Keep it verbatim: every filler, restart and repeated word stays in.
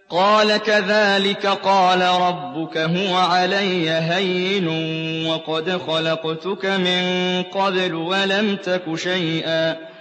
قَالَ كَذَٰلِكَ قَالَ رَبُّكَ هُوَ عَلَيَّ هَيِّنٌ وَقَدْ خَلَقْتُكَ مِن قَبْلُ وَلَمْ تَكُ شَيْئًا